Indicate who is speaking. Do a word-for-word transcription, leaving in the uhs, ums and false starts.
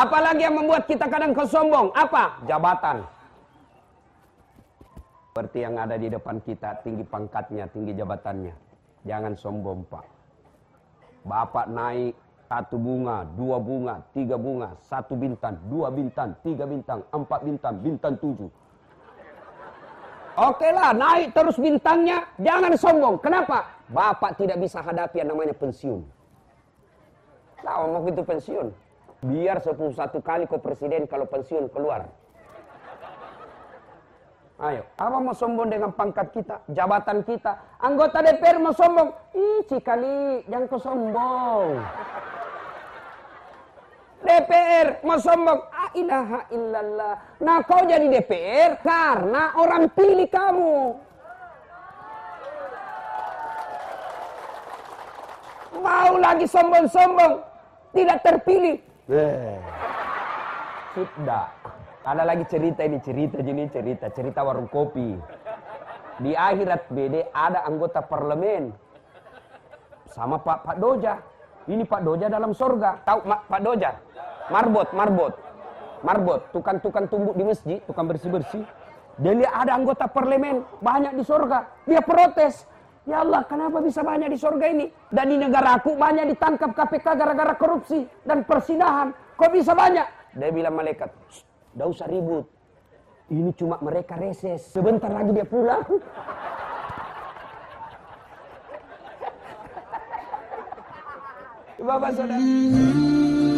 Speaker 1: Apalagi yang membuat kita kadang kesombong? Apa? Jabatan. Seperti yang ada di depan kita, tinggi pangkatnya, tinggi jabatannya. Jangan sombong, Pak. Bapak naik satu bunga, dua bunga, tiga bunga, satu bintang, dua bintang, tiga bintang, empat bintang, bintang tujuh. Oke lah, naik terus bintangnya, jangan sombong. Kenapa? Bapak tidak bisa hadapi yang namanya pensiun. Nah, mau gitu pensiun. Biar sepuluh satu kali kau presiden kalau pensiun keluar. Ayo, apa mau sombong dengan pangkat kita, jabatan kita? Anggota D P R mau sombong? Ih, cikali, jangan kau sombong. D P R mau sombong? Ah, ilaha illallah. Nah, kau jadi D P R karena orang pilih kamu. Mau lagi sombong-sombong, tidak terpilih. Eh, sudah. Ada lagi cerita ini, cerita ini, cerita, cerita warung kopi. Di akhirat B D ada anggota parlemen sama Pak Pak Doja. Ini Pak Doja dalam sorga. Tahu Pak Doja? Marbot, marbot, marbot. Tukang-tukang tumbuk di masjid, tukang bersih-bersih. Dia lihat ada anggota parlemen banyak di sorga. Dia protes. Ya Allah, kenapa bisa banyak di sorga ini? Dan di negaraku banyak ditangkap K P K gara-gara korupsi dan persinahan. Kok bisa banyak? Dia bilang malaikat, "Nggak usah ribut. Ini cuma mereka reses. Sebentar lagi dia pulang." Bapak saudara.